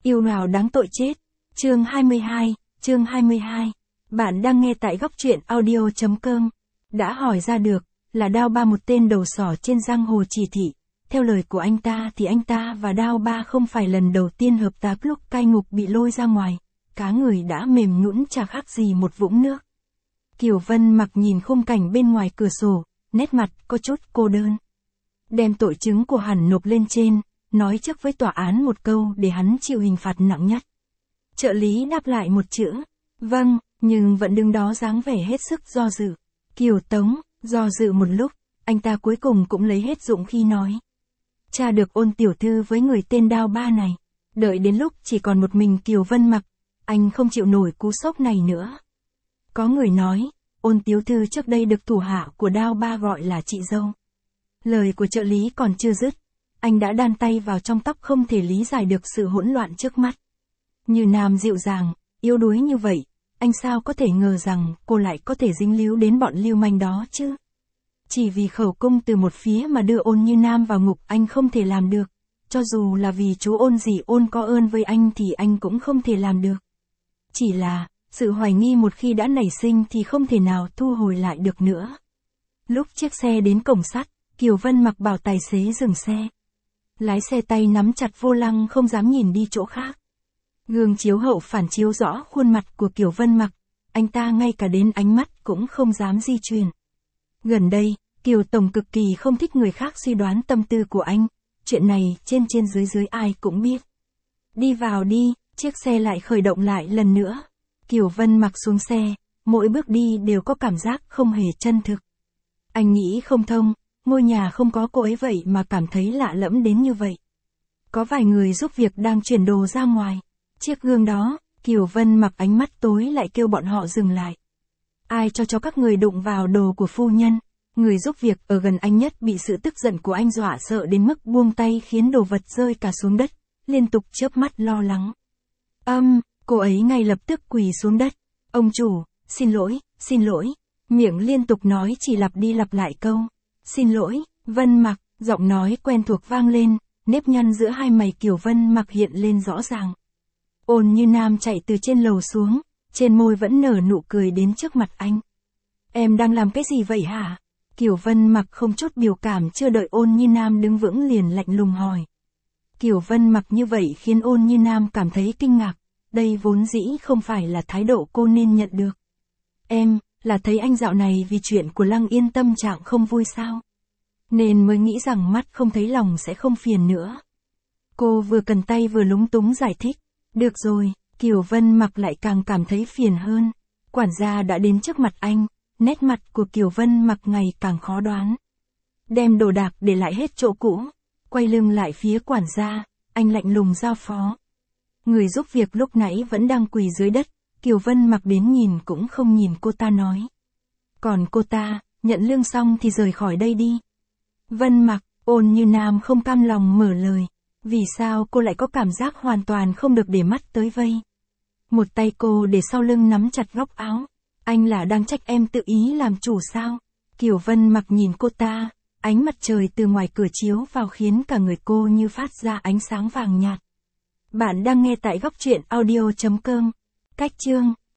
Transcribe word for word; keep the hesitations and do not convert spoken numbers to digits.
Yêu nào đáng tội chết. Chương hai mươi hai, chương hai mươi hai. Bạn đang nghe tại góc truyện audio chấm com. Đã hỏi ra được, là Đao Ba một tên đầu sỏ trên giang hồ chỉ thị. Theo lời của anh ta thì anh ta và Đao Ba không phải lần đầu tiên hợp tác lúc cai ngục bị lôi ra ngoài. Cá người đã mềm nhũn chả khác gì một vũng nước. Kiều Vân Mặc nhìn khung cảnh bên ngoài cửa sổ, nét mặt có chút cô đơn. Đem tội chứng của hắn nộp lên trên, nói trước với tòa án một câu để hắn chịu hình phạt nặng nhất. Trợ lý đáp lại một chữ, vâng, nhưng vẫn đứng đó dáng vẻ hết sức do dự. Kiều Tống, do dự một lúc, anh ta cuối cùng cũng lấy hết dũng khí nói. Cha được Ôn tiểu thư với người tên Đao Ba này. Đợi đến lúc chỉ còn một mình Kiều Vân Mặc, anh không chịu nổi cú sốc này nữa. Có người nói, Ôn tiểu thư trước đây được thủ hạ của Đao Ba gọi là chị dâu. Lời của trợ lý còn chưa dứt, anh đã đan tay vào trong tóc không thể lý giải được sự hỗn loạn trước mắt. Như nam dịu dàng, yếu đuối như vậy, anh sao có thể ngờ rằng cô lại có thể dính líu đến bọn lưu manh đó chứ? Chỉ vì khẩu cung từ một phía mà đưa Ôn Như Nam vào ngục anh không thể làm được. Cho dù là vì chú Ôn dì Ôn có ơn với anh thì anh cũng không thể làm được. Chỉ là, sự hoài nghi một khi đã nảy sinh thì không thể nào thu hồi lại được nữa. Lúc chiếc xe đến cổng sắt, Kiều Vân Mặc bảo tài xế dừng xe. Lái xe tay nắm chặt vô lăng không dám nhìn đi chỗ khác. Gương chiếu hậu phản chiếu rõ khuôn mặt của Kiều Vân Mặc, anh ta ngay cả đến ánh mắt cũng không dám di chuyển. Gần đây, Kiều Tổng cực kỳ không thích người khác suy đoán tâm tư của anh, chuyện này trên trên dưới dưới ai cũng biết. Đi vào đi, chiếc xe lại khởi động lại lần nữa. Kiều Vân Mặc xuống xe, mỗi bước đi đều có cảm giác không hề chân thực. Anh nghĩ không thông, ngôi nhà không có cô ấy vậy mà cảm thấy lạ lẫm đến như vậy. Có vài người giúp việc đang chuyển đồ ra ngoài. Chiếc gương đó, Kiều Vân Mặc ánh mắt tối lại kêu bọn họ dừng lại. Ai cho cho các người đụng vào đồ của phu nhân? Người giúp việc ở gần anh nhất bị sự tức giận của anh dọa sợ đến mức buông tay khiến đồ vật rơi cả xuống đất, liên tục chớp mắt lo lắng. Âm, cô ấy ngay lập tức quỳ xuống đất. Ông chủ, xin lỗi, xin lỗi. Miệng liên tục nói chỉ lặp đi lặp lại câu. Xin lỗi, Vân Mặc, giọng nói quen thuộc vang lên, nếp nhăn giữa hai mày Kiều Vân Mặc hiện lên rõ ràng. Ôn Như Nam chạy từ trên lầu xuống, trên môi vẫn nở nụ cười đến trước mặt anh. Em đang làm cái gì vậy hả? Kiều Vân Mặc không chút biểu cảm chưa đợi Ôn Như Nam đứng vững liền lạnh lùng hỏi. Kiều Vân Mặc như vậy khiến Ôn Như Nam cảm thấy kinh ngạc, đây vốn dĩ không phải là thái độ cô nên nhận được. Em, là thấy anh dạo này vì chuyện của Lăng Yên tâm trạng không vui sao? Nên mới nghĩ rằng mắt không thấy lòng sẽ không phiền nữa. Cô vừa cần tay vừa lúng túng giải thích. Được rồi, Kiều Vân Mặc lại càng cảm thấy phiền hơn. Quản gia đã đến trước mặt anh, nét mặt của Kiều Vân Mặc ngày càng khó đoán. Đem đồ đạc để lại hết chỗ cũ, quay lưng lại phía quản gia, anh lạnh lùng giao phó. Người giúp việc lúc nãy vẫn đang quỳ dưới đất, Kiều Vân Mặc đến nhìn cũng không nhìn cô ta nói. Còn cô ta, nhận lương xong thì rời khỏi đây đi. Vân Mặc, Ôn Như Nam không cam lòng mở lời. Vì sao cô lại có cảm giác hoàn toàn không được để mắt tới vây? Một tay cô để sau lưng nắm chặt góc áo. Anh là đang trách em tự ý làm chủ sao? Kiều Vân Mặc nhìn cô ta, ánh mặt trời từ ngoài cửa chiếu vào khiến cả người cô như phát ra ánh sáng vàng nhạt. Bạn đang nghe tại góc truyện audio chấm com. Cách chương